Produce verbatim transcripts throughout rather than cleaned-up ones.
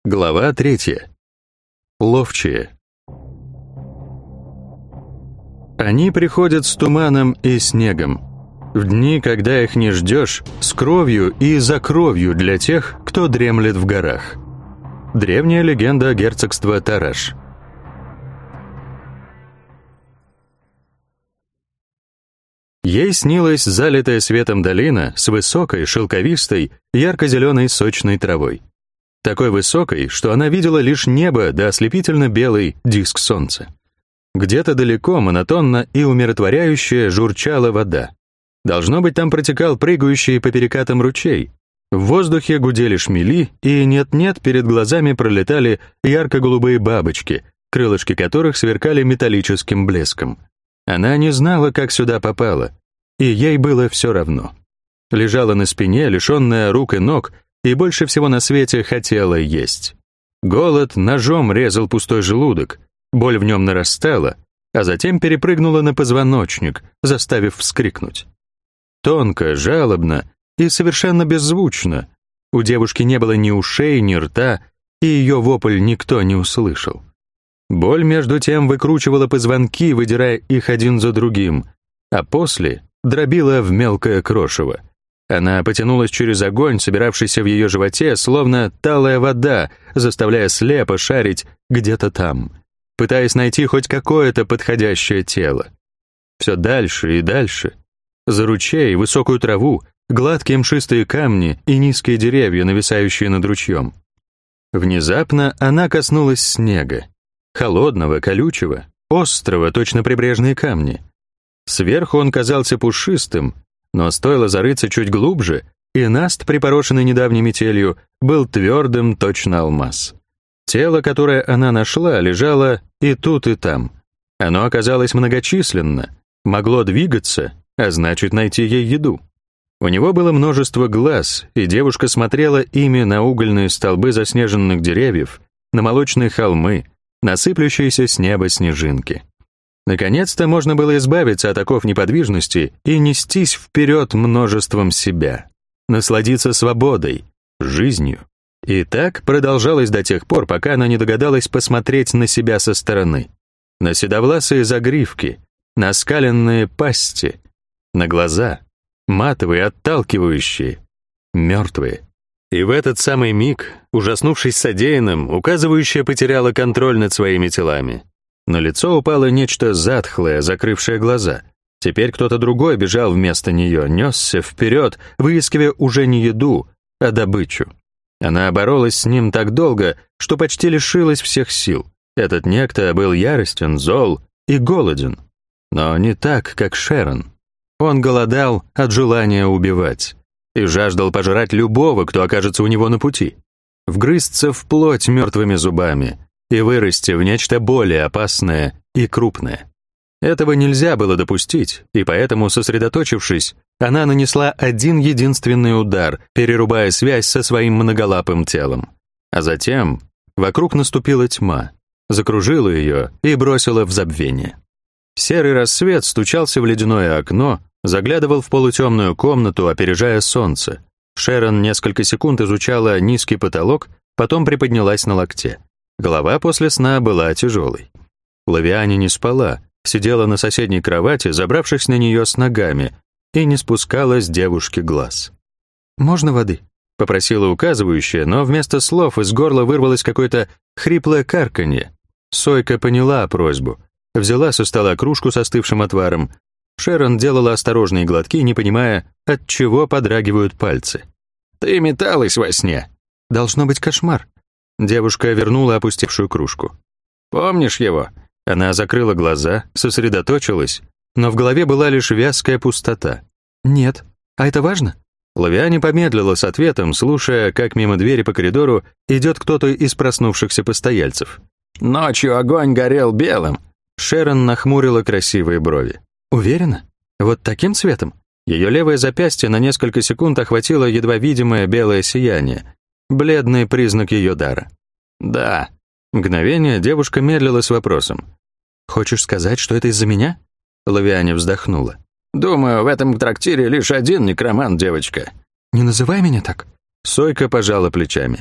Глава третья. Ловчие. Они приходят с туманом и снегом, в дни, когда их не ждешь, с кровью и за кровью для тех, кто дремлет в горах. Древняя легенда герцогства Тараш. Ей снилась залитая светом долина с высокой, шелковистой, ярко-зеленой сочной травой. Такой высокой, что она видела лишь небо да ослепительно-белый диск солнца. Где-то далеко, монотонно и умиротворяюще журчала вода. Должно быть, там протекал прыгающий по перекатам ручей. В воздухе гудели шмели, и нет-нет, перед глазами пролетали ярко-голубые бабочки, крылышки которых сверкали металлическим блеском. Она не знала, как сюда попала, и ей было все равно. Лежала на спине, лишенная рук и ног, и больше всего на свете хотела есть. Голод ножом резал пустой желудок, боль в нем нарастала, а затем перепрыгнула на позвоночник, заставив вскрикнуть. Тонко, жалобно и совершенно беззвучно. У девушки не было ни ушей, ни рта, и ее вопль никто не услышал. Боль между тем выкручивала позвонки, выдирая их один за другим, а после дробила в мелкое крошево. Она потянулась через огонь, собиравшийся в ее животе, словно талая вода, заставляя слепо шарить где-то там, пытаясь найти хоть какое-то подходящее тело. Все дальше и дальше. За ручей, высокую траву, гладкие мшистые камни и низкие деревья, нависающие над ручьем. Внезапно она коснулась снега. Холодного, колючего, острого, точно прибрежные камни. Сверху он казался пушистым, но стоило зарыться чуть глубже, и наст, припорошенный недавней метелью, был твердым, точно алмаз. Тело, которое она нашла, лежало и тут, и там. Оно оказалось многочисленно, могло двигаться, а значит найти ей еду. У него было множество глаз, и девушка смотрела ими на угольные столбы заснеженных деревьев, на молочные холмы, на сыплющиеся с неба снежинки. Наконец-то можно было избавиться от оков неподвижности и нестись вперед множеством себя, насладиться свободой, жизнью. И так продолжалось до тех пор, пока она не догадалась посмотреть на себя со стороны, на седовласые загривки, на скаленные пасти, на глаза, матовые, отталкивающие, мертвые. И в этот самый миг, ужаснувшись содеянным, указывающая потеряла контроль над своими телами. На лицо упало нечто затхлое, закрывшее глаза. Теперь кто-то другой бежал вместо нее, несся вперед, выискивая уже не еду, а добычу. Она боролась с ним так долго, что почти лишилась всех сил. Этот некто был яростен, зол и голоден. Но не так, как Шерон. Он голодал от желания убивать и жаждал пожрать любого, кто окажется у него на пути, вгрызться в плоть мертвыми зубами и вырасти в нечто более опасное и крупное. Этого нельзя было допустить, и поэтому, сосредоточившись, она нанесла один единственный удар, перерубая связь со своим многолапым телом. А затем вокруг наступила тьма, закружила ее и бросила в забвение. Серый рассвет стучался в ледяное окно, заглядывал в полутемную комнату, опережая солнце. Шерон несколько секунд изучала низкий потолок, потом приподнялась на локте. Голова после сна была тяжелой. Лавиане не спала, сидела на соседней кровати, забравшись на нее с ногами, и не спускала с девушки глаз. «Можно воды?» — попросила указывающая, но вместо слов из горла вырвалось какое-то хриплое карканье. Сойка поняла просьбу, взяла со стола кружку с остывшим отваром. Шерон делала осторожные глотки, не понимая, от чего подрагивают пальцы. «Ты металась во сне». «Должно быть кошмар». Девушка вернула опустевшую кружку. «Помнишь его?» Она закрыла глаза, сосредоточилась, но в голове была лишь вязкая пустота. «Нет. А это важно?» Лавиане помедлила с ответом, слушая, как мимо двери по коридору идет кто-то из проснувшихся постояльцев. «Ночью огонь горел белым». Шерон нахмурила красивые брови. «Уверена? Вот таким цветом?» Ее левое запястье на несколько секунд охватило едва видимое белое сияние, бледный признак ее дара. «Да». Мгновение девушка медлила с вопросом. «Хочешь сказать, что это из-за меня?» Лавиане вздохнула. «Думаю, в этом трактире лишь один некромант, девочка». «Не называй меня так». Сойка пожала плечами.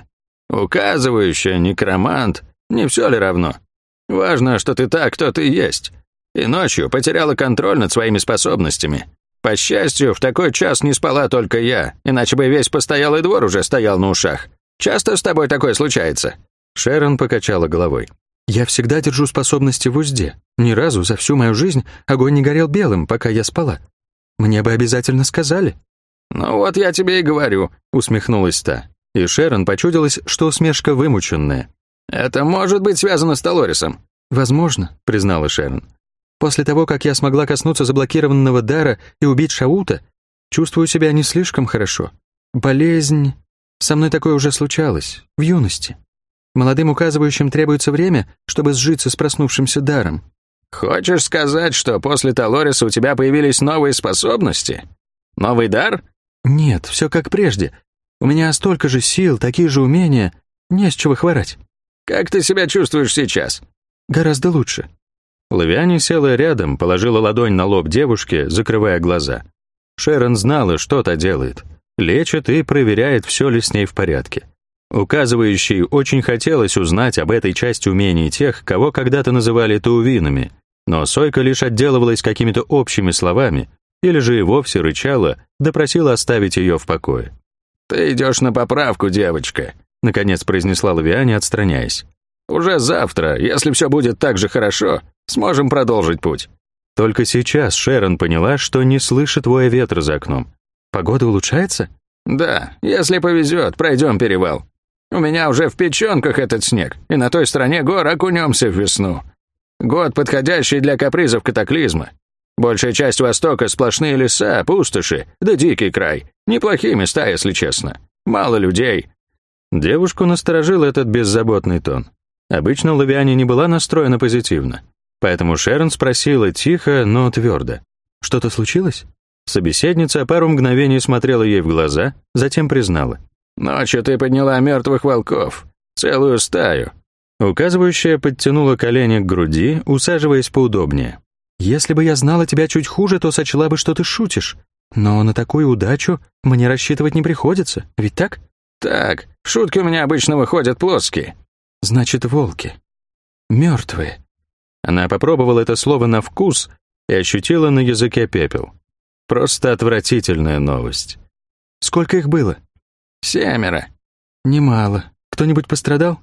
Указывающая, некромант, не все ли равно? Важно, что ты так, кто ты есть. И ночью потеряла контроль над своими способностями. По счастью, в такой час не спала только я, иначе бы весь постоялый двор уже стоял на ушах. Часто с тобой такое случается?» Шерон покачала головой. «Я всегда держу способности в узде. Ни разу за всю мою жизнь огонь не горел белым, пока я спала. Мне бы обязательно сказали». «Ну вот я тебе и говорю», — усмехнулась та. И Шерон почудилась, что усмешка вымученная. «Это может быть связано с Толорисом». «Возможно», — признала Шерон. «После того, как я смогла коснуться заблокированного дара и убить Шаута, чувствую себя не слишком хорошо. Болезнь... Со мной такое уже случалось, в юности. Молодым указывающим требуется время, чтобы сжиться с проснувшимся даром». «Хочешь сказать, что после Толориса у тебя появились новые способности? Новый дар?» «Нет, все как прежде. У меня столько же сил, такие же умения, не с чего хворать». «Как ты себя чувствуешь сейчас?» «Гораздо лучше». Лавиане села рядом, положила ладонь на лоб девушки, закрывая глаза. Шерон знала, что та делает. Лечит и проверяет, все ли с ней в порядке. Указывающей очень хотелось узнать об этой части умений тех, кого когда-то называли таувинами, но Сойка лишь отделывалась какими-то общими словами, или же и вовсе рычала, да просила оставить ее в покое. «Ты идешь на поправку, девочка», — наконец произнесла Лавиане, отстраняясь. «Уже завтра, если все будет так же хорошо, сможем продолжить путь». Только сейчас Шерон поняла, что не слышит воя ветра за окном. «Погода улучшается?» «Да, если повезет, пройдем перевал. У меня уже в печенках этот снег, и на той стороне гор окунемся в весну. Год, подходящий для капризов катаклизма. Большая часть Востока — сплошные леса, пустоши, да дикий край. Неплохие места, если честно. Мало людей». Девушку насторожил этот беззаботный тон. Обычно Лавиане не была настроена позитивно. Поэтому Шерон спросила тихо, но твердо. «Что-то случилось?» Собеседница пару мгновений смотрела ей в глаза, затем признала. «Ночью ты подняла мертвых волков. Целую стаю». Указывающая подтянула колени к груди, усаживаясь поудобнее. «Если бы я знала тебя чуть хуже, то сочла бы, что ты шутишь. Но на такую удачу мне рассчитывать не приходится, ведь так?» «Так, шутки у меня обычно выходят плоские». «Значит, волки. Мертвые». Она попробовала это слово на вкус и ощутила на языке пепел. Просто отвратительная новость. «Сколько их было?» «Семеро». «Немало. Кто-нибудь пострадал?»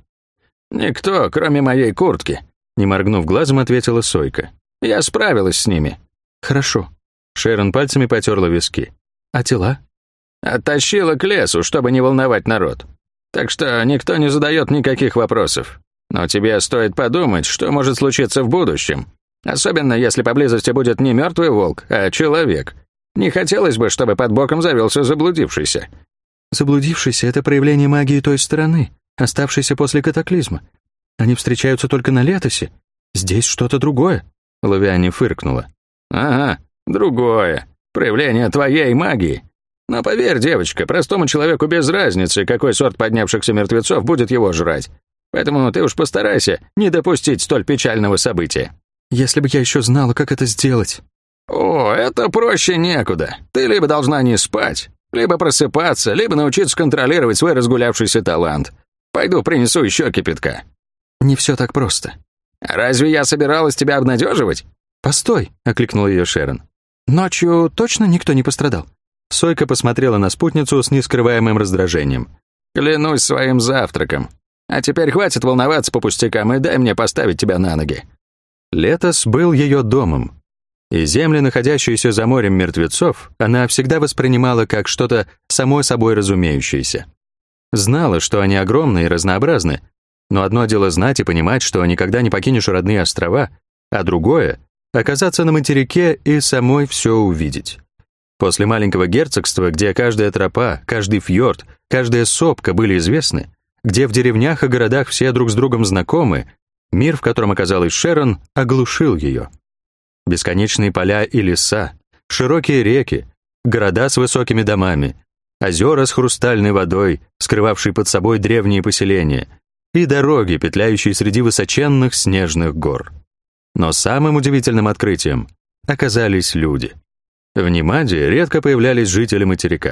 «Никто, кроме моей куртки», — не моргнув глазом, ответила Сойка. «Я справилась с ними». «Хорошо». Шерон пальцами потерла виски. «А тела?» «Оттащила к лесу, чтобы не волновать народ. Так что никто не задает никаких вопросов. Но тебе стоит подумать, что может случиться в будущем. Особенно, если поблизости будет не мертвый волк, а человек. Не хотелось бы, чтобы под боком завелся заблудившийся». «Заблудившийся — это проявление магии той стороны, оставшейся после катаклизма. Они встречаются только на Летосе. Здесь что-то другое». Лавиане фыркнула. «Ага, другое. Проявление твоей магии. Но поверь, девочка, простому человеку без разницы, какой сорт поднявшихся мертвецов будет его жрать. Поэтому ты уж постарайся не допустить столь печального события». «Если бы я еще знала, как это сделать». «О, это проще некуда. Ты либо должна не спать, либо просыпаться, либо научиться контролировать свой разгулявшийся талант. Пойду принесу еще кипятка». «Не все так просто». «Разве я собиралась тебя обнадеживать?» «Постой», — окликнула ее Шерон. «Ночью точно никто не пострадал?» Сойка посмотрела на спутницу с нескрываемым раздражением. «Клянусь своим завтраком. А теперь хватит волноваться по пустякам и дай мне поставить тебя на ноги». Летос был ее домом. И земли, находящиеся за морем мертвецов, она всегда воспринимала как что-то само собой разумеющееся. Знала, что они огромны и разнообразны, но одно дело знать и понимать, что никогда не покинешь родные острова, а другое — оказаться на материке и самой все увидеть. После маленького герцогства, где каждая тропа, каждый фьорд, каждая сопка были известны, где в деревнях и городах все друг с другом знакомы, мир, в котором оказалась Шерон, оглушил ее. Бесконечные поля и леса, широкие реки, города с высокими домами, озера с хрустальной водой, скрывавшие под собой древние поселения, и дороги, петляющие среди высоченных снежных гор. Но самым удивительным открытием оказались люди. В Нимаде редко появлялись жители материка.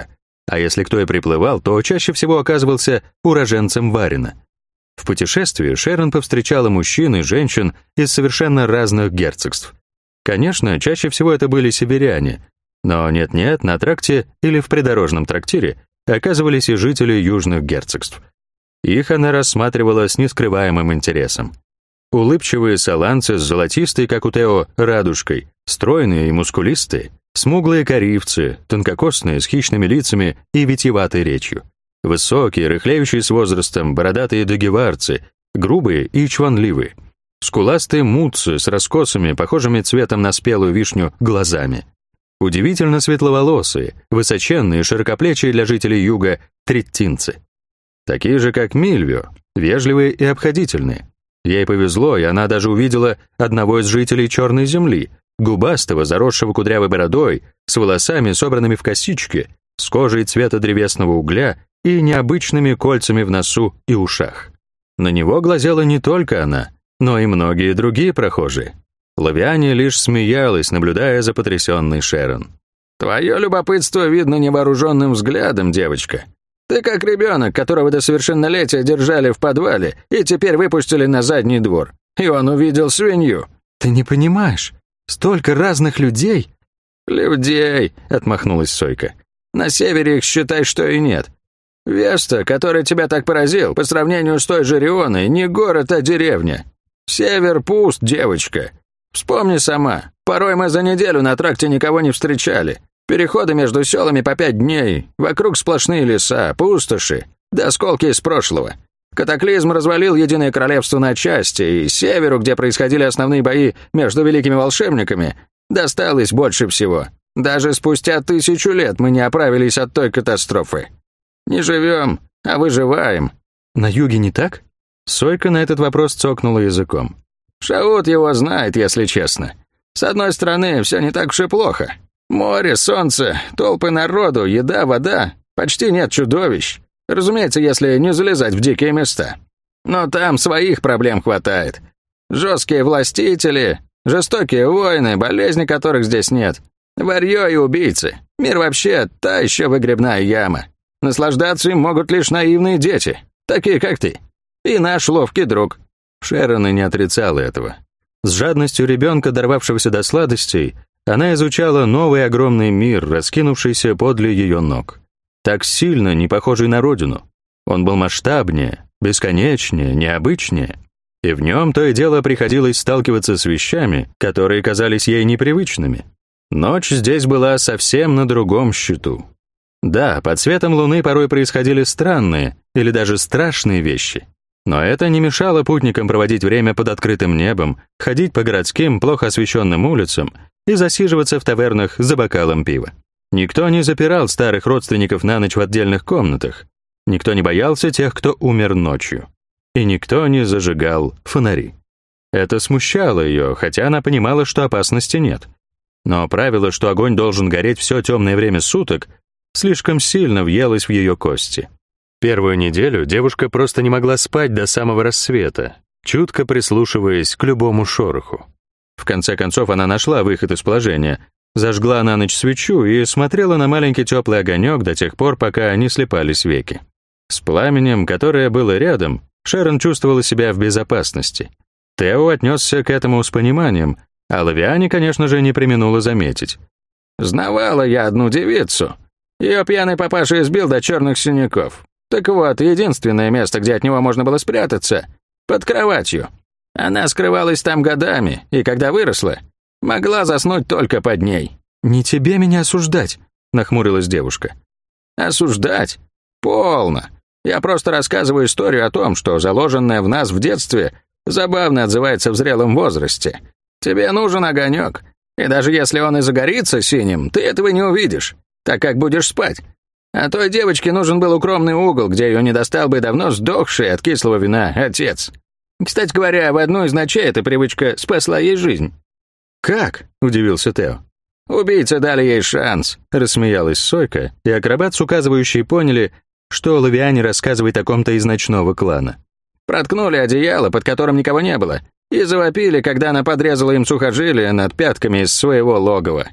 А если кто и приплывал, то чаще всего оказывался уроженцем Варина. В путешествии Шерон повстречала мужчин и женщин из совершенно разных герцогств. Конечно, чаще всего это были северяне, но нет-нет, на тракте или в придорожном трактире оказывались и жители южных герцогств. Их она рассматривала с нескрываемым интересом. Улыбчивые саланцы с золотистой, как у Тео, радужкой, стройные и мускулистые, смуглые каривцы, тонкокосные, с хищными лицами и витиеватой речью, высокие, рыхлеющие с возрастом, бородатые дагеварцы, грубые и чванливые, скуластые мутцы с раскосами, похожими цветом на спелую вишню, глазами, удивительно светловолосые, высоченные, широкоплечие для жителей юга треттинцы, такие же, как Мильвио, вежливые и обходительные. Ей повезло, и она даже увидела одного из жителей Черной земли, губастого, заросшего кудрявой бородой, с волосами, собранными в косички, с кожей цвета древесного угля и необычными кольцами в носу и ушах. На него глазела не только она, но и многие другие прохожие. Лавиане лишь смеялась, наблюдая за потрясенной Шерон. «Твое любопытство видно невооруженным взглядом, девочка. Ты как ребенок, которого до совершеннолетия держали в подвале и теперь выпустили на задний двор. И он увидел свинью». «Ты не понимаешь, столько разных людей». «Людей», — отмахнулась Сойка. «На севере их, считай, что и нет. Веста, который тебя так поразил, по сравнению с той же Рионой, не город, а деревня. Север пуст, девочка. Вспомни сама, порой мы за неделю на тракте никого не встречали. Переходы между селами по пять дней, вокруг сплошные леса, пустоши, да осколки из прошлого. Катаклизм развалил Единое Королевство на части, и северу, где происходили основные бои между великими волшебниками, досталось больше всего. Даже спустя тысячу лет мы не оправились от той катастрофы. Не живем, а выживаем». «На юге не так?» Сойка на этот вопрос цокнула языком. «Шаут его знает, если честно. С одной стороны, все не так уж и плохо. Море, солнце, толпы народу, еда, вода, почти нет чудовищ. Разумеется, если не залезать в дикие места. Но там своих проблем хватает. Жесткие властители, жестокие войны, болезни которых здесь нет, варьё и убийцы. Мир вообще та еще выгребная яма. Наслаждаться им могут лишь наивные дети, такие как ты. И наш ловкий друг». Шерон и не отрицала этого. С жадностью ребенка, дорвавшегося до сладостей, она изучала новый огромный мир, раскинувшийся подле ее ног. Так сильно не похожий на родину. Он был масштабнее, бесконечнее, необычнее. И в нем то и дело приходилось сталкиваться с вещами, которые казались ей непривычными. Ночь здесь была совсем на другом счету. Да, под светом луны порой происходили странные или даже страшные вещи. Но это не мешало путникам проводить время под открытым небом, ходить по городским, плохо освещенным улицам и засиживаться в тавернах за бокалом пива. Никто не запирал старых родственников на ночь в отдельных комнатах. Никто не боялся тех, кто умер ночью. И никто не зажигал фонари. Это смущало ее, хотя она понимала, что опасности нет. Но правило, что огонь должен гореть все темное время суток, слишком сильно въелось в ее кости. Первую неделю девушка просто не могла спать до самого рассвета, чутко прислушиваясь к любому шороху. В конце концов она нашла выход из положения, зажгла на ночь свечу и смотрела на маленький теплый огонек до тех пор, пока не слепались веки. С пламенем, которое было рядом, Шерон чувствовала себя в безопасности. Тео отнесся к этому с пониманием, а Лавиане, конечно же, не преминула заметить. «Знавала я одну девицу. Ее пьяный папаша избил до черных синяков. Так вот, единственное место, где от него можно было спрятаться — под кроватью. Она скрывалась там годами, и когда выросла, могла заснуть только под ней». «Не тебе меня осуждать», — нахмурилась девушка. «Осуждать? Полно. Я просто рассказываю историю о том, что заложенное в нас в детстве забавно отзывается в зрелом возрасте. Тебе нужен огонек, и даже если он и загорится синим, ты этого не увидишь, так как будешь спать. А той девочке нужен был укромный угол, где ее не достал бы давно сдохший от кислого вина отец. Кстати говоря, в одну из ночей эта привычка спасла ей жизнь». «Как?» — удивился Тео. «Убийцы дали ей шанс», — рассмеялась Сойка, и акробат с указывающей поняли, что Лавиане рассказывает о ком-то из ночного клана. «Проткнули одеяло, под которым никого не было, и завопили, когда она подрезала им сухожилие над пятками из своего логова.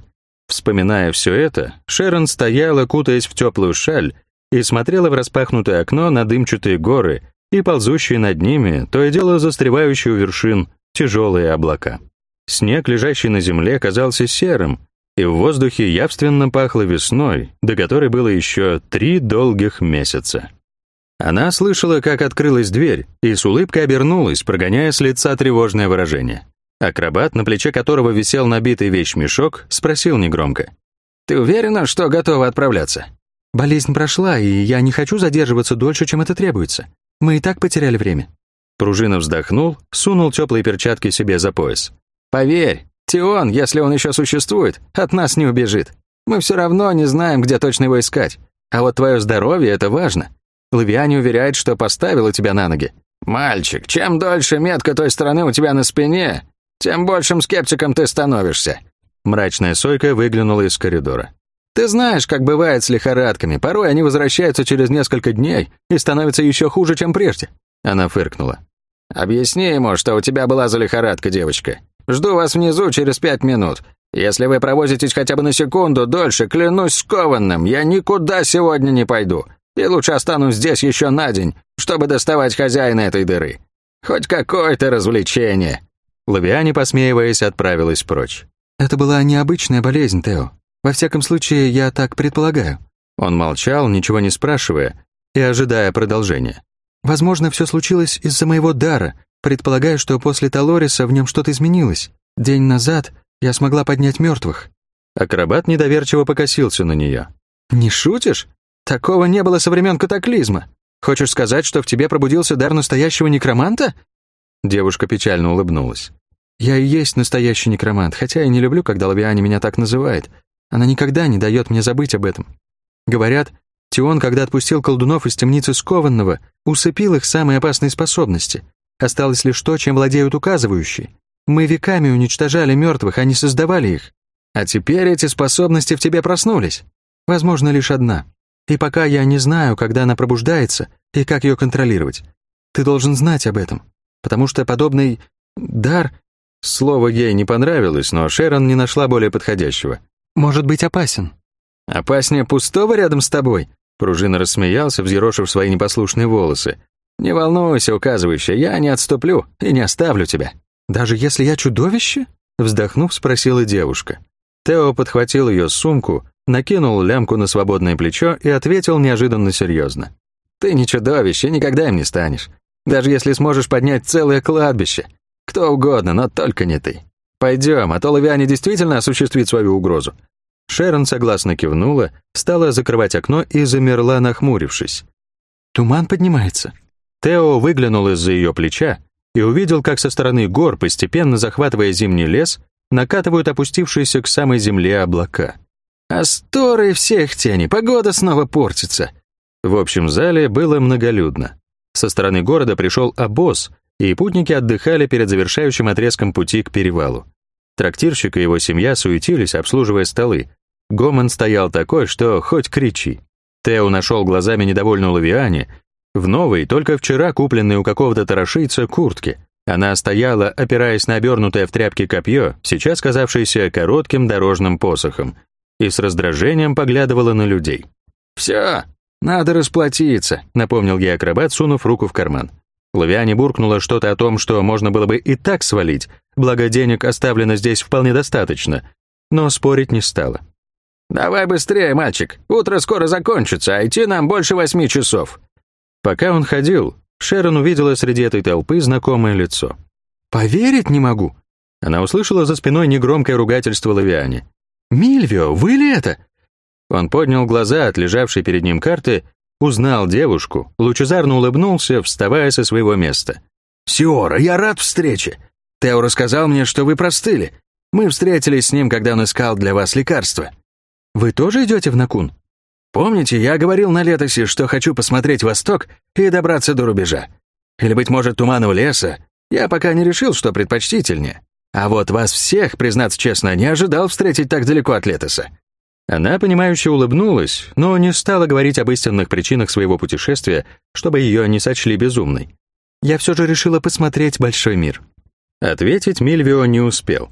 Вспоминая все это, Шерон стояла, кутаясь в теплую шаль, и смотрела в распахнутое окно на дымчатые горы и ползущие над ними, то и дело застревающие у вершин, тяжелые облака. Снег, лежащий на земле, казался серым, и в воздухе явственно пахло весной, до которой было еще три долгих месяца. Она слышала, как открылась дверь, и с улыбкой обернулась, прогоняя с лица тревожное выражение. Акробат, на плече которого висел набитый вещмешок, спросил негромко: «Ты уверена, что готова отправляться?» «Болезнь прошла, и я не хочу задерживаться дольше, чем это требуется. Мы и так потеряли время». Пружина вздохнул, сунул теплые перчатки себе за пояс. «Поверь, Тион, если он еще существует, от нас не убежит. Мы все равно не знаем, где точно его искать. А вот твое здоровье — это важно. Лавиане уверяет, что поставила тебя на ноги». «Мальчик, чем дольше метка той стороны у тебя на спине, тем большим скептиком ты становишься». Мрачная сойка выглянула из коридора. «Ты знаешь, как бывает с лихорадками. Порой они возвращаются через несколько дней и становятся еще хуже, чем прежде». Она фыркнула. «Объясни ему, что у тебя была за лихорадка, девочка. Жду вас внизу через пять минут. Если вы провозитесь хотя бы на секунду дольше, клянусь скованным, я никуда сегодня не пойду. И лучше останусь здесь еще на день, чтобы доставать хозяина этой дыры. Хоть какое-то развлечение». Лавиане, посмеиваясь, отправилась прочь. «Это была необычная болезнь, Тео. Во всяком случае, я так предполагаю». Он молчал, ничего не спрашивая, и ожидая продолжения. «Возможно, все случилось из-за моего дара. Предполагаю, что после Талориса в нем что-то изменилось. День назад я смогла поднять мертвых». Акробат недоверчиво покосился на нее. «Не шутишь? Такого не было со времен катаклизма. Хочешь сказать, что в тебе пробудился дар настоящего некроманта?» Девушка печально улыбнулась. «Я и есть настоящий некромант, хотя и не люблю, когда Лавиане меня так называет. Она никогда не дает мне забыть об этом. Говорят, Тион, когда отпустил колдунов из темницы скованного, усыпил их самые опасные способности. Осталось лишь то, чем владеют указывающие. Мы веками уничтожали мертвых, а не создавали их. А теперь эти способности в тебе проснулись. Возможно, лишь одна. И пока я не знаю, когда она пробуждается и как ее контролировать. Ты должен знать об этом, потому что подобный дар...» Слово ей не понравилось, но Шерон не нашла более подходящего. «Может быть опасен». «Опаснее пустого рядом с тобой?» Пружина рассмеялся, взъерошив свои непослушные волосы. «Не волнуйся, указывающая, я не отступлю и не оставлю тебя». «Даже если я чудовище?» Вздохнув, спросила девушка. Тео подхватил ее сумку, накинул лямку на свободное плечо и ответил неожиданно серьезно. «Ты не чудовище, никогда им не станешь. Даже если сможешь поднять целое кладбище. Кто угодно, но только не ты. Пойдем, а то Лавиане действительно осуществит свою угрозу». Шерон согласно кивнула, стала закрывать окно и замерла, нахмурившись. «Туман поднимается». Тео выглянул из-за ее плеча и увидел, как со стороны гор, постепенно захватывая зимний лес, накатывают опустившиеся к самой земле облака. «Асторы всех тени, погода снова портится». В общем зале было многолюдно. Со стороны города пришел обоз, и путники отдыхали перед завершающим отрезком пути к перевалу. Трактирщик и его семья суетились, обслуживая столы. Гомон стоял такой, что хоть кричи. Тео нашел глазами недовольную Лавиане в новой, только вчера купленной у какого-то тарашийца куртке. Она стояла, опираясь на обернутое в тряпки копье, сейчас казавшееся коротким дорожным посохом, и с раздражением поглядывала на людей. «Все, надо расплатиться», — напомнил ей акробат, сунув руку в карман. Лавиане буркнула что-то о том, что можно было бы и так свалить, благо денег оставлено здесь вполне достаточно, но спорить не стала. «Давай быстрее, мальчик, утро скоро закончится, а идти нам больше восьми часов». Пока он ходил, Шерон увидела среди этой толпы знакомое лицо. «Поверить не могу!» Она услышала за спиной негромкое ругательство Лавиане. «Мильвио, вы ли это?» Он поднял глаза от лежавшей перед ним карты, узнал девушку, лучезарно улыбнулся, вставая со своего места. «Сиора, я рад встрече. Тео рассказал мне, что вы простыли. Мы встретились с ним, когда он искал для вас лекарства». «Вы тоже идете в Накун?» «Помните, я говорил на Летосе, что хочу посмотреть восток и добраться до рубежа? Или, быть может, туманного леса? Я пока не решил, что предпочтительнее. А вот вас всех, признаться честно, не ожидал встретить так далеко от Летоса». Она, понимающе улыбнулась, но не стала говорить об истинных причинах своего путешествия, чтобы ее не сочли безумной. «Я все же решила посмотреть большой мир». Ответить Мильвио не успел.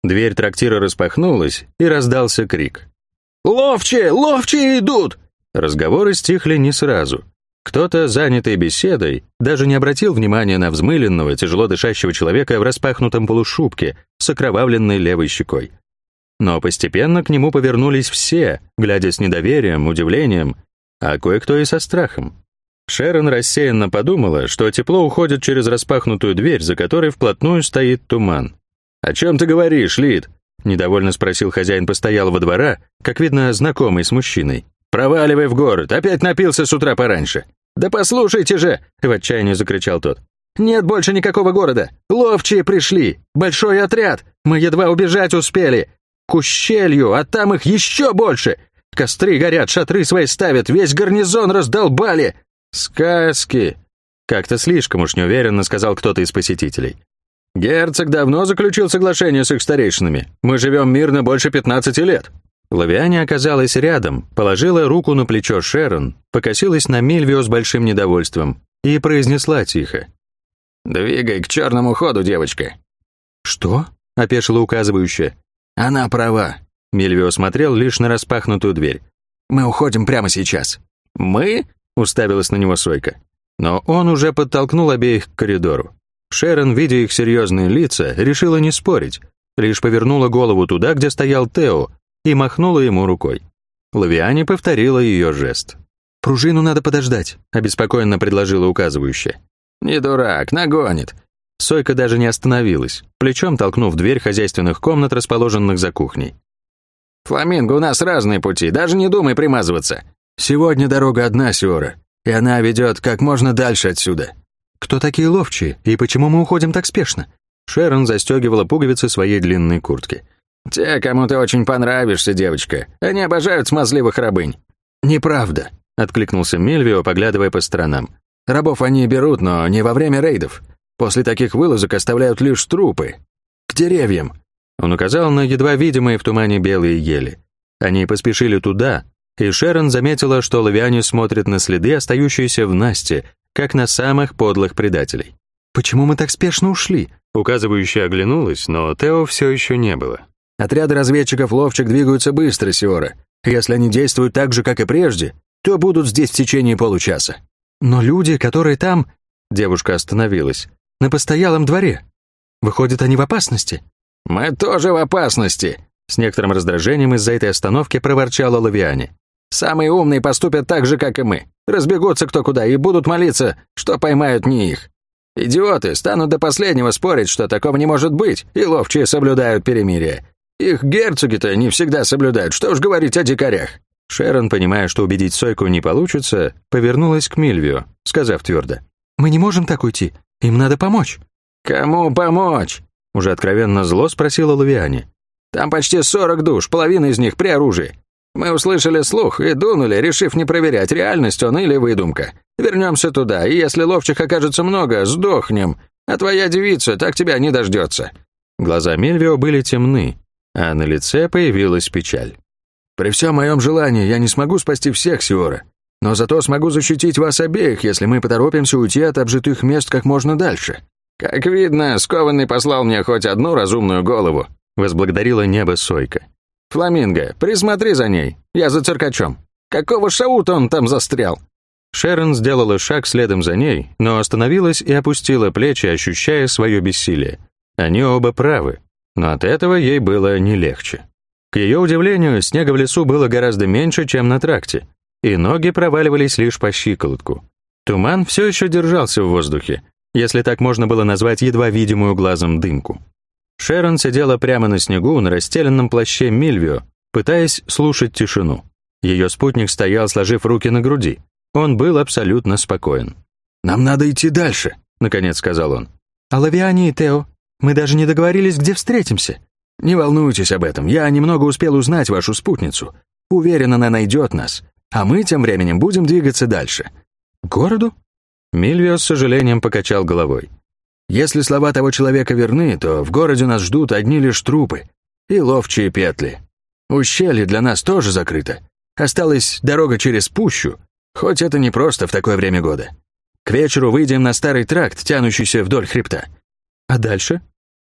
Дверь трактира распахнулась, и раздался крик. «Ловчие! Ловчие идут!» Разговоры стихли не сразу. Кто-то, занятый беседой, даже не обратил внимания на взмыленного, тяжело дышащего человека в распахнутом полушубке с окровавленной левой щекой. Но постепенно к нему повернулись все, глядя с недоверием, удивлением, а кое-кто и со страхом. Шерон рассеянно подумала, что тепло уходит через распахнутую дверь, за которой вплотную стоит туман. «О чем ты говоришь, Лид?» — недовольно спросил хозяин постоялого двора, как видно, знакомый с мужчиной. «Проваливай в город, опять напился с утра пораньше». «Да послушайте же!» — в отчаянии закричал тот. «Нет больше никакого города! Ловчие пришли! Большой отряд! Мы едва убежать успели! К ущелью, а там их еще больше! Костры горят, шатры свои ставят, весь гарнизон раздолбали!» «Сказки!» — как-то слишком уж неуверенно сказал кто-то из посетителей. «Герцог давно заключил соглашение с их старейшинами. Мы живем мирно больше пятнадцати лет». Лавиане оказалась рядом, положила руку на плечо Шерон, покосилась на Мильвио с большим недовольством и произнесла тихо. «Двигай к черному ходу, девочка». «Что?» — опешила указывающая. «Она права». Мильвио смотрел лишь на распахнутую дверь. «Мы уходим прямо сейчас». «Мы?» — уставилась на него Сойка. Но он уже подтолкнул обеих к коридору. Шерон, видя их серьезные лица, решила не спорить, лишь повернула голову туда, где стоял Тео, и махнула ему рукой. Лавиане повторила ее жест. «Пружину надо подождать», — обеспокоенно предложила указывающая. «Не дурак, нагонит». Сойка даже не остановилась, плечом толкнув дверь хозяйственных комнат, расположенных за кухней. «Фламинго, у нас разные пути, даже не думай примазываться. Сегодня дорога одна, Сиора, и она ведет как можно дальше отсюда». «Кто такие ловчие, и почему мы уходим так спешно?» Шерон застегивала пуговицы своей длинной куртки. «Те, кому ты очень понравишься, девочка. Они обожают смазливых рабынь». «Неправда», — откликнулся Мильвио, поглядывая по сторонам. «Рабов они берут, но не во время рейдов. После таких вылазок оставляют лишь трупы. К деревьям». Он указал на едва видимые в тумане белые ели. Они поспешили туда, и Шерон заметила, что лавиане смотрят на следы, остающиеся в Насте, как на самых подлых предателей. «Почему мы так спешно ушли?» Указывающая оглянулась, но Тео все еще не было. «Отряды разведчиков-ловчик двигаются быстро, Сиора. Если они действуют так же, как и прежде, то будут здесь в течение получаса». «Но люди, которые там...» Девушка остановилась. «На постоялом дворе. Выходят, они в опасности?» «Мы тоже в опасности!» С некоторым раздражением из-за этой остановки проворчала Лавиане. «Самые умные поступят так же, как и мы. Разбегутся кто куда и будут молиться, что поймают не их. Идиоты станут до последнего спорить, что такого не может быть, и ловчие соблюдают перемирие. Их герцоги-то не всегда соблюдают, что уж говорить о дикарях». Шерон, понимая, что убедить Сойку не получится, повернулась к Мильвио, сказав твердо. «Мы не можем так уйти, им надо помочь». «Кому помочь?» Уже откровенно зло спросила Лавиане. «Там почти сорок душ, половина из них при оружии. Мы услышали слух и дунули, решив не проверять, реальность он или выдумка. Вернемся туда, и если ловчих окажется много, сдохнем, а твоя девица так тебя не дождется». Глаза Мильвио были темны, а на лице появилась печаль. «При всем моем желании я не смогу спасти всех, Сиора, но зато смогу защитить вас обеих, если мы поторопимся уйти от обжитых мест как можно дальше». «Как видно, скованный послал мне хоть одну разумную голову», — возблагодарила небо Сойка. «Фламинго, присмотри за ней, я за циркачом. Какого шаута он там застрял?» Шерон сделала шаг следом за ней, но остановилась и опустила плечи, ощущая свое бессилие. Они оба правы, но от этого ей было не легче. К ее удивлению, снега в лесу было гораздо меньше, чем на тракте, и ноги проваливались лишь по щиколотку. Туман все еще держался в воздухе, если так можно было назвать едва видимую глазом дымку. Шерон сидела прямо на снегу на расстеленном плаще Мильвио, пытаясь слушать тишину. Ее спутник стоял, сложив руки на груди. Он был абсолютно спокоен. «Нам надо идти дальше», — наконец сказал он. «А Лавиане и Тео? Мы даже не договорились, где встретимся». «Не волнуйтесь об этом, я немного успел узнать вашу спутницу. Уверен, она найдет нас, а мы тем временем будем двигаться дальше». «К городу?» Мильвио с сожалением покачал головой. «Если слова того человека верны, то в городе нас ждут одни лишь трупы и ловчие петли. Ущелье для нас тоже закрыто. Осталась дорога через пущу, хоть это не просто в такое время года. К вечеру выйдем на старый тракт, тянущийся вдоль хребта». «А дальше?»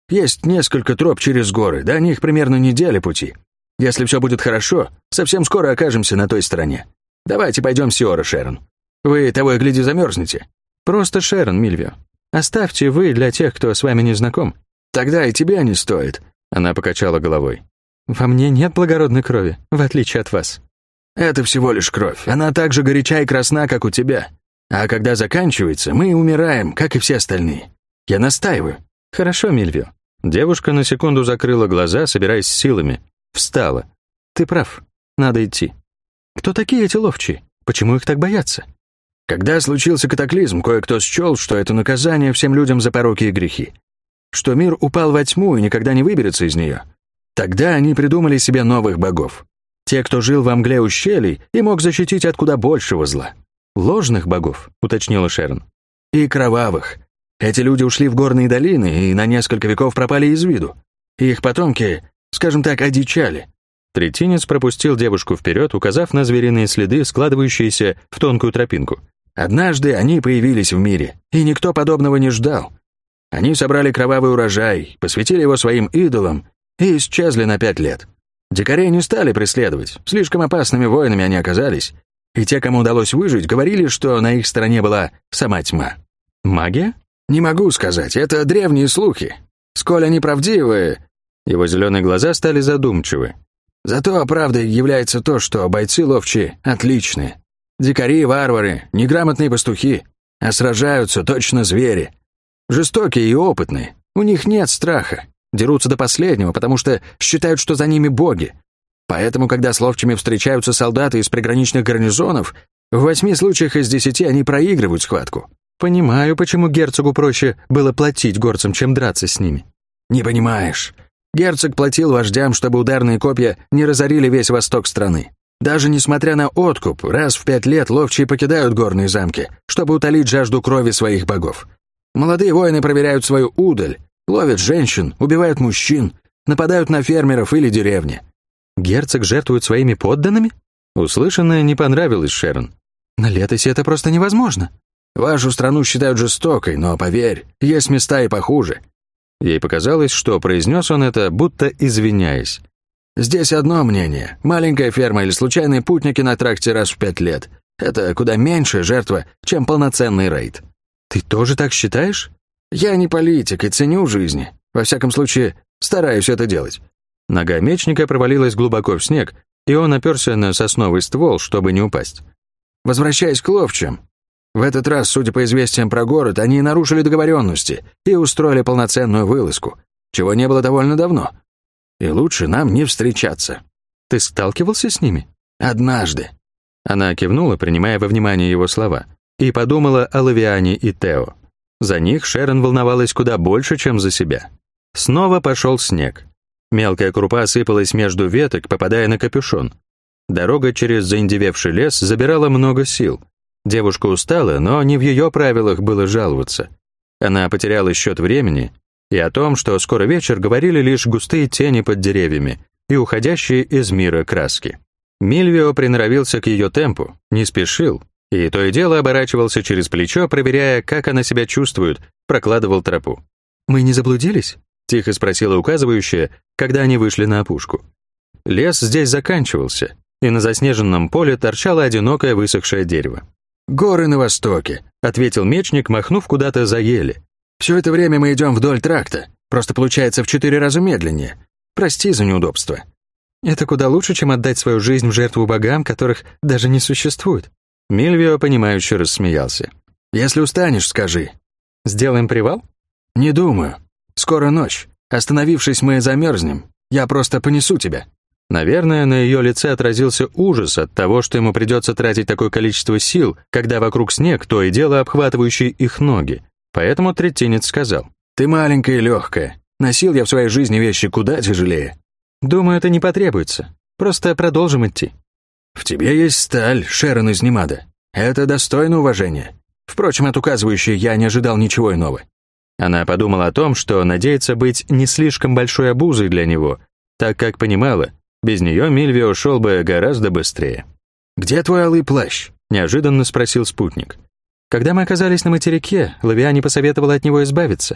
Есть несколько троп через горы, до них примерно неделя пути. Если все будет хорошо, совсем скоро окажемся на той стороне. Давайте пойдем с Сиора, Шерон. Вы, того и гляди, замерзнете». «Просто Шерон, Мильвио. Оставьте вы для тех, кто с вами не знаком». «Тогда и тебе не стоит». Она покачала головой. «Во мне нет благородной крови, в отличие от вас». «Это всего лишь кровь. Она так же горяча и красна, как у тебя. А когда заканчивается, мы умираем, как и все остальные. Я настаиваю». «Хорошо, Мильвио». Девушка на секунду закрыла глаза, собираясь с силами. Встала. «Ты прав. Надо идти». «Кто такие эти ловчие? Почему их так боятся?» Когда случился катаклизм, кое-кто счел, что это наказание всем людям за пороки и грехи. Что мир упал во тьму и никогда не выберется из нее. Тогда они придумали себе новых богов. Те, кто жил во мгле ущелий и мог защитить от куда большего зла. «Ложных богов», — уточнила Шерон. «И кровавых. Эти люди ушли в горные долины и на несколько веков пропали из виду. Их потомки, скажем так, одичали». Третинец пропустил девушку вперед, указав на звериные следы, складывающиеся в тонкую тропинку. «Однажды они появились в мире, и никто подобного не ждал. Они собрали кровавый урожай, посвятили его своим идолам и исчезли на пять лет. Дикарей не стали преследовать, слишком опасными воинами они оказались, и те, кому удалось выжить, говорили, что на их стороне была сама тьма». «Магия?» «Не могу сказать, это древние слухи. Сколь они правдивы...» Его зеленые глаза стали задумчивы. «Зато правдой является то, что бойцы ловчие отличные. Дикари, варвары, неграмотные пастухи, а сражаются точно звери. Жестокие и опытные, у них нет страха, дерутся до последнего, потому что считают, что за ними боги. Поэтому, когда с ловчими встречаются солдаты из приграничных гарнизонов, в восьми случаях из десяти они проигрывают схватку». «Понимаю, почему герцогу проще было платить горцам, чем драться с ними». «Не понимаешь. Герцог платил вождям, чтобы ударные копья не разорили весь восток страны. Даже несмотря на откуп, раз в пять лет ловчие покидают горные замки, чтобы утолить жажду крови своих богов. Молодые воины проверяют свою удаль, ловят женщин, убивают мужчин, нападают на фермеров или деревни». «Герцог жертвует своими подданными?» Услышанное не понравилось Шерон. «На Летосе это просто невозможно. Вашу страну считают жестокой, но, поверь, есть места и похуже». Ей показалось, что произнес он это, будто извиняясь. «Здесь одно мнение. Маленькая ферма или случайные путники на тракте раз в пять лет. Это куда меньшая жертва, чем полноценный рейд». «Ты тоже так считаешь?» «Я не политик и ценю жизни. Во всяком случае, стараюсь это делать». Нога мечника провалилась глубоко в снег, и он оперся на сосновый ствол, чтобы не упасть. «Возвращаясь к ловчим. В этот раз, судя по известиям про город, они нарушили договоренности и устроили полноценную вылазку, чего не было довольно давно. И лучше нам не встречаться». «Ты сталкивался с ними?» «Однажды». Она кивнула, принимая во внимание его слова, и подумала о Лавиане и Тео. За них Шерон волновалась куда больше, чем за себя. Снова пошел снег. Мелкая крупа сыпалась между веток, попадая на капюшон. Дорога через заиндевевший лес забирала много сил. Девушка устала, но не в ее правилах было жаловаться. Она потеряла счет времени, и о том, что скоро вечер, говорили лишь густые тени под деревьями и уходящие из мира краски. Мильвио приноровился к ее темпу, не спешил, и то и дело оборачивался через плечо, проверяя, как она себя чувствует, прокладывал тропу. «Мы не заблудились?» — тихо спросила указывающая, когда они вышли на опушку. Лес здесь заканчивался, и на заснеженном поле торчало одинокое высохшее дерево. «Горы на востоке», — ответил мечник, махнув куда-то за ели. «Все это время мы идем вдоль тракта, просто получается в четыре раза медленнее. Прости за неудобство». «Это куда лучше, чем отдать свою жизнь в жертву богам, которых даже не существует». Мильвио, понимающе рассмеялся. «Если устанешь, скажи». «Сделаем привал?» «Не думаю. Скоро ночь. Остановившись, мы замерзнем. Я просто понесу тебя». Наверное, на ее лице отразился ужас от того, что ему придется тратить такое количество сил, когда вокруг снег, то и дело обхватывающий их ноги. Поэтому третинец сказал: «Ты маленькая и легкая. Носил я в своей жизни вещи куда тяжелее». «Думаю, это не потребуется. Просто продолжим идти». «В тебе есть сталь, Шерон из Немада. Это достойно уважения. Впрочем, от указывающей я не ожидал ничего иного». Она подумала о том, что надеется быть не слишком большой обузой для него, так как понимала, без нее Мильвио шел бы гораздо быстрее. «Где твой алый плащ?» — неожиданно спросил спутник. Когда мы оказались на материке, Лавиане посоветовала от него избавиться.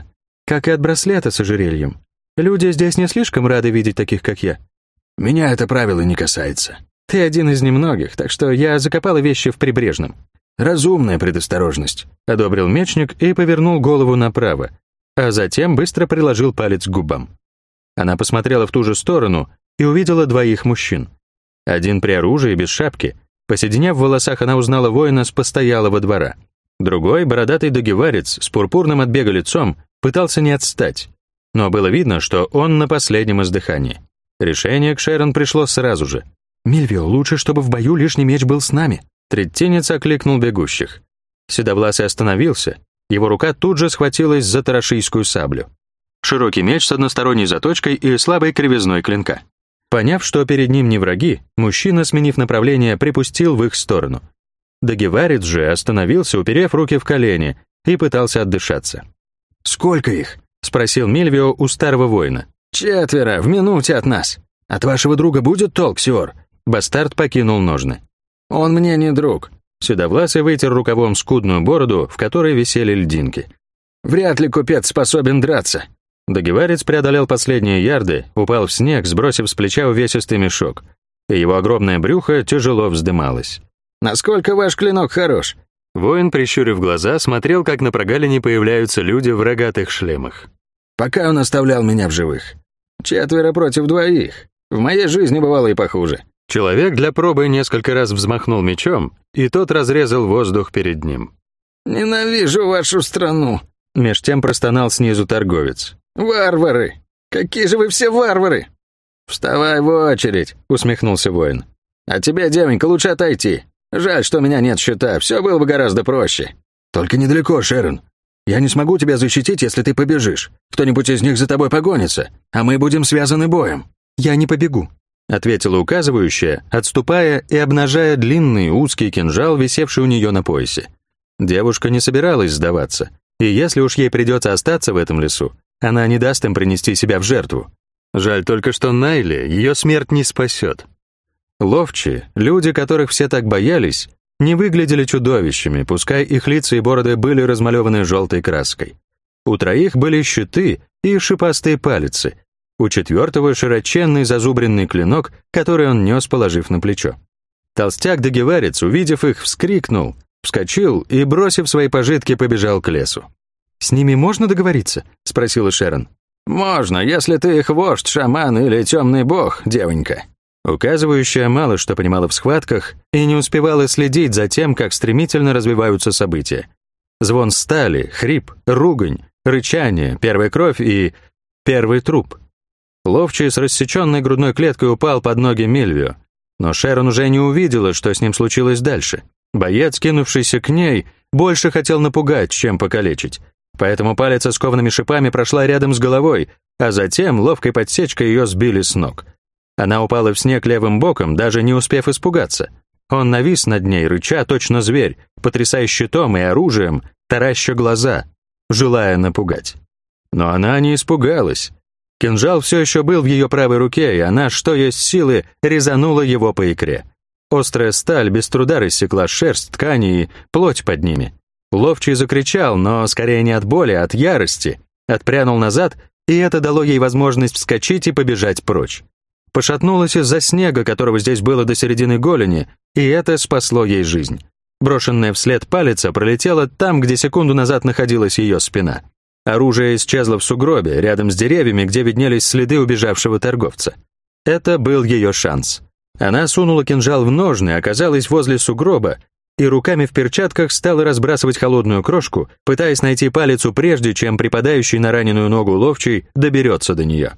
как и от браслета с ожерельем. Люди здесь не слишком рады видеть таких, как я. Меня это правило не касается. Ты один из немногих, так что я закопала вещи в прибрежном. Разумная предосторожность, одобрил мечник и повернул голову направо, а затем быстро приложил палец к губам. Она посмотрела в ту же сторону и увидела двоих мужчин. Один при оружии, без шапки. Посединяв в волосах, она узнала воина с постоялого двора. Другой, бородатый догеварец, с пурпурным от бега лицом, пытался не отстать. Но было видно, что он на последнем издыхании. Решение к Шерон пришло сразу же. «Мильвио, лучше, чтобы в бою лишний меч был с нами». Третинец окликнул бегущих. Седовласый остановился. Его рука тут же схватилась за тарашийскую саблю. Широкий меч с односторонней заточкой и слабой кривизной клинка. Поняв, что перед ним не враги, мужчина, сменив направление, припустил в их сторону. Догеварец же остановился, уперев руки в колени, и пытался отдышаться. «Сколько их?» — спросил Мильвио у старого воина. «Четверо, в минуте от нас. От вашего друга будет толк, Сиор?» Бастард покинул ножны. «Он мне не друг». Седовласый вытер рукавом скудную бороду, в которой висели льдинки. «Вряд ли купец способен драться». Догеварец преодолел последние ярды, упал в снег, сбросив с плеча увесистый мешок, и его огромное брюхо тяжело вздымалось. «Насколько ваш клинок хорош?» Воин, прищурив глаза, смотрел, как на прогалине появляются люди в рогатых шлемах. «Пока он оставлял меня в живых. Четверо против двоих. В моей жизни бывало и похуже». Человек для пробы несколько раз взмахнул мечом, и тот разрезал воздух перед ним. «Ненавижу вашу страну», — меж тем простонал снизу торговец. «Варвары! Какие же вы все варвары!» «Вставай в очередь», — усмехнулся воин. «А тебе, девонька, лучше отойти. Жаль, что у меня нет щита, все было бы гораздо проще». «Только недалеко, Шерон. Я не смогу тебя защитить, если ты побежишь. Кто-нибудь из них за тобой погонится, а мы будем связаны боем». «Я не побегу», — ответила указывающая, отступая и обнажая длинный узкий кинжал, висевший у нее на поясе. Девушка не собиралась сдаваться, и если уж ей придется остаться в этом лесу, она не даст им принести себя в жертву. Жаль только, что Найли ее смерть не спасет. Ловчие, люди, которых все так боялись, не выглядели чудовищами, пускай их лица и бороды были размалеваны желтой краской. У троих были щиты и шипастые палицы, у четвертого широченный зазубренный клинок, который он нес, положив на плечо. Толстяк-догеварец, увидев их, вскрикнул, вскочил и, бросив свои пожитки, побежал к лесу. «С ними можно договориться?» — спросила Шерон. «Можно, если ты их вождь, шаман или темный бог, девонька». Указывающая мало что понимала в схватках и не успевала следить за тем, как стремительно развиваются события. Звон стали, хрип, ругань, рычание, первая кровь и первый труп. Ловчий с рассеченной грудной клеткой упал под ноги Мильвио, но Шерон уже не увидела, что с ним случилось дальше. Боец, кинувшийся к ней, больше хотел напугать, чем покалечить. Поэтому палец с коваными шипами прошла рядом с головой, а затем ловкой подсечкой ее сбили с ног. Она упала в снег левым боком, даже не успев испугаться. Он навис над ней, рыча точно зверь, потрясая щитом и оружием, тараща глаза, желая напугать. Но она не испугалась. Кинжал все еще был в ее правой руке, и она, что есть силы, резанула его по икре. Острая сталь без труда рассекла шерсть, ткани и плоть под ними. Ловчий закричал, но скорее не от боли, а от ярости, отпрянул назад, и это дало ей возможность вскочить и побежать прочь. Пошатнулась из-за снега, которого здесь было до середины голени, и это спасло ей жизнь. Брошенная вслед палица пролетела там, где секунду назад находилась ее спина. Оружие исчезло в сугробе, рядом с деревьями, где виднелись следы убежавшего торговца. Это был ее шанс. Она сунула кинжал в ножны, оказалась возле сугроба, и руками в перчатках стала разбрасывать холодную крошку, пытаясь найти палицу прежде, чем припадающий на раненую ногу ловчий доберется до нее.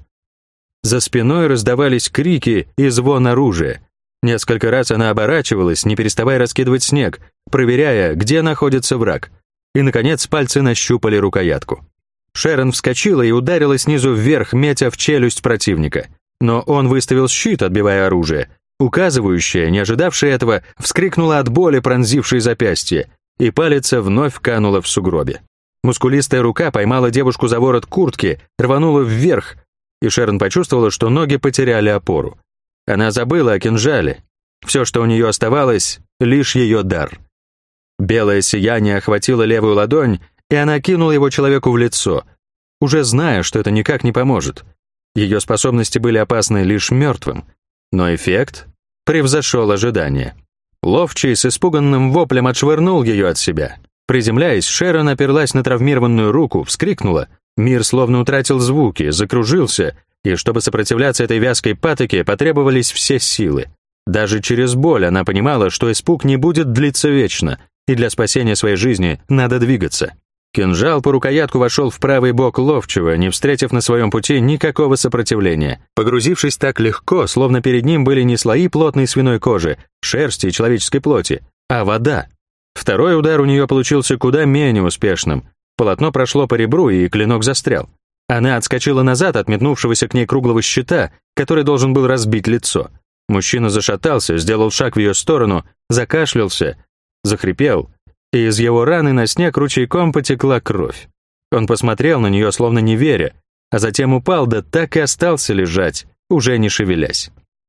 За спиной раздавались крики и звон оружия. Несколько раз она оборачивалась, не переставая раскидывать снег, проверяя, где находится враг. И, наконец, пальцы нащупали рукоятку. Шерон вскочила и ударила снизу вверх, метя в челюсть противника. Но он выставил щит, отбивая оружие. Указывающая, не ожидавшая этого, вскрикнула от боли, пронзившей запястье, и палица вновь канула в сугробе. Мускулистая рука поймала девушку за ворот куртки, рванула вверх, и Шерон почувствовала, что ноги потеряли опору. Она забыла о кинжале. Все, что у нее оставалось, лишь ее дар. Белое сияние охватило левую ладонь, и она кинула его человеку в лицо. уже зная, что это никак не поможет. Ее способности были опасны лишь мертвым, но эффект превзошел ожидания. Ловчий с испуганным воплем отшвырнул ее от себя. Приземляясь, Шерон оперлась на травмированную руку, вскрикнула. Мир словно утратил звуки, закружился, и чтобы сопротивляться этой вязкой патоке, потребовались все силы. Даже через боль она понимала, что испуг не будет длиться вечно, и для спасения своей жизни надо двигаться. Кинжал по рукоятку вошел в правый бок Ловчего, не встретив на своем пути никакого сопротивления. Погрузившись так легко, словно перед ним были не слои плотной свиной кожи, шерсти и человеческой плоти, а вода. Второй удар у нее получился куда менее успешным. Полотно прошло по ребру, и клинок застрял. Она отскочила назад от метнувшегося к ней круглого щита, который должен был разбить лицо. Мужчина зашатался, сделал шаг в ее сторону, закашлялся, захрипел, и из его раны на снег ручейком потекла кровь. Он посмотрел на нее, словно не веря, а затем упал, да так и остался лежать, уже не шевелясь.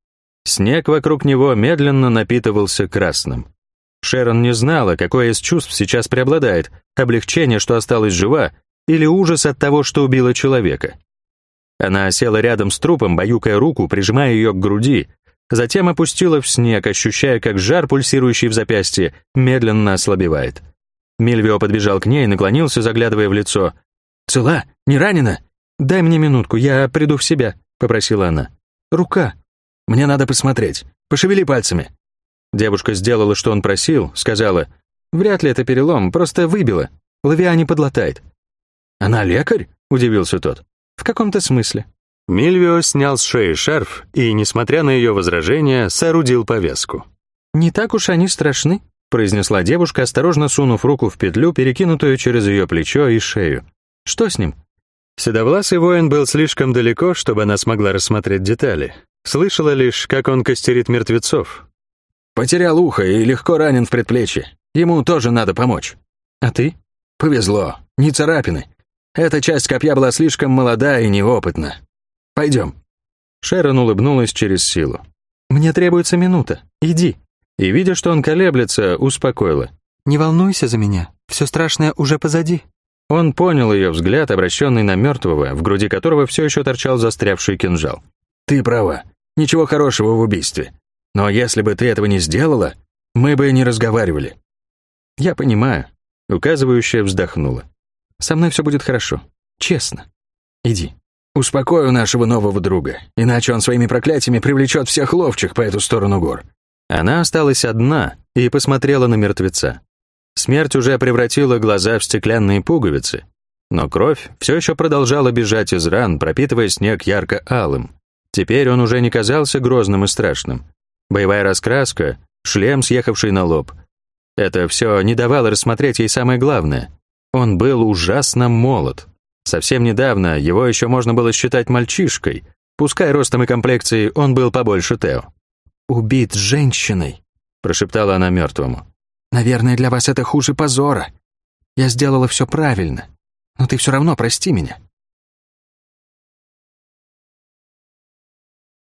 Снег вокруг него медленно напитывался красным. Шерон не знала, какое из чувств сейчас преобладает: облегчение, что осталась жива, или ужас от того, что убила человека. Она села рядом с трупом, баюкая руку, прижимая ее к груди, затем опустила в снег, ощущая, как жар, пульсирующий в запястье, медленно ослабевает. Мильвио подбежал к ней, наклонился, заглядывая в лицо. «Цела? Не ранена?» «Дай мне минутку, я приду в себя», — попросила она. «Рука». «Мне надо посмотреть. Пошевели пальцами». Девушка сделала, что он просил, сказала: «Вряд ли это перелом, просто выбило. Лавиане подлатает». «Она лекарь?» — удивился тот. «В каком-то смысле». Мильвио снял с шеи шарф и, несмотря на ее возражения, соорудил повязку. «Не так уж они страшны», — произнесла девушка, осторожно сунув руку в петлю, перекинутую через ее плечо и шею. «Что с ним?» Седовласый воин был слишком далеко, чтобы она смогла рассмотреть детали. Слышала лишь, как он костерит мертвецов. «Потерял ухо и легко ранен в предплечье. Ему тоже надо помочь». «А ты?» «Повезло. Не царапины. Эта часть копья была слишком молода и неопытна. Пойдем». Шерон улыбнулась через силу. «Мне требуется минута. Иди». И, видя, что он колеблется, успокоила. «Не волнуйся за меня. Все страшное уже позади». Он понял ее взгляд, обращенный на мертвого, в груди которого все еще торчал застрявший кинжал. «Ты права. Ничего хорошего в убийстве. Но если бы ты этого не сделала, мы бы не разговаривали». «Я понимаю», — указывающая вздохнула. «Со мной все будет хорошо. Честно. Иди». «Успокою нашего нового друга, иначе он своими проклятиями привлечет всех ловчих по эту сторону гор». Она осталась одна и посмотрела на мертвеца. Смерть уже превратила глаза в стеклянные пуговицы, но кровь все еще продолжала бежать из ран, пропитывая снег ярко-алым. Теперь он уже не казался грозным и страшным. Боевая раскраска, шлем, съехавший на лоб. Это все не давало рассмотреть ей самое главное. Он был ужасно молод. Совсем недавно его еще можно было считать мальчишкой, пускай ростом и комплекцией он был побольше Тео. «Убит женщиной», — прошептала она мертвому. «Наверное, для вас это хуже позора. Я сделала все правильно, но ты все равно прости меня».